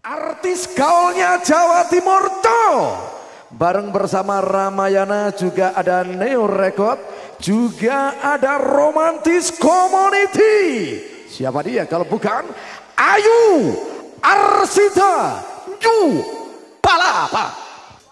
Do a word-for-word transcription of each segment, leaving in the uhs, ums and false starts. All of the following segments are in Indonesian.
Artis gaulnya Jawa Timur tuh. Bareng bersama Ramayana juga ada Neo Record, juga ada Romantis Community. Siapa dia kalau bukan Ayu Arsita Yu Palapa.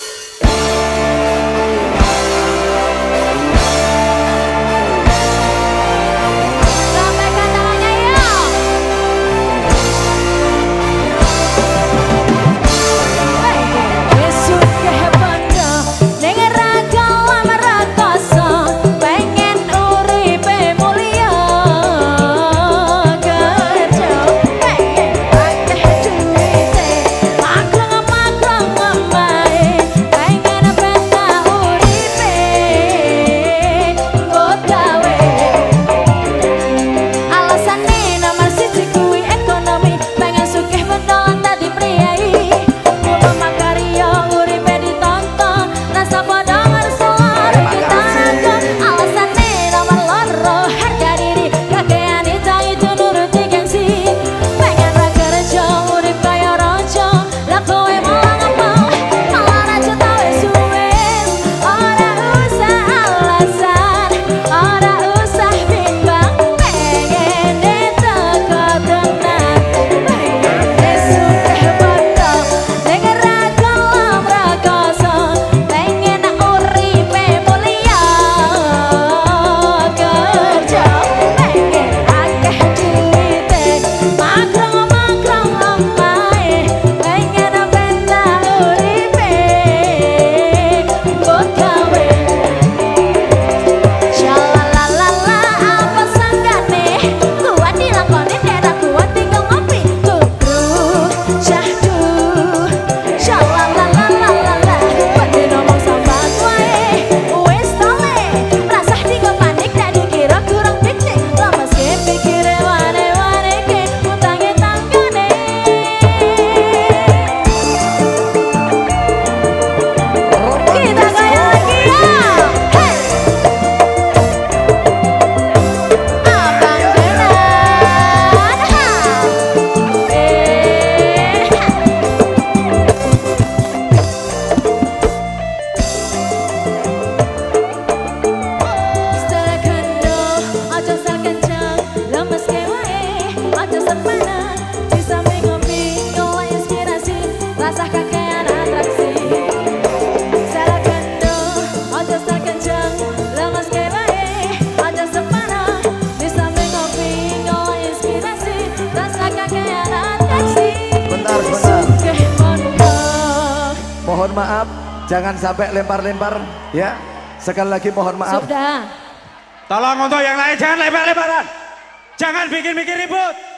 Mohon maaf, jangan sampai lempar-lempar ya. Sekali lagi mohon maaf. Sudah. Tolong untuk yang lain jangan lempar-lemparan. Jangan bikin-bikin ribut.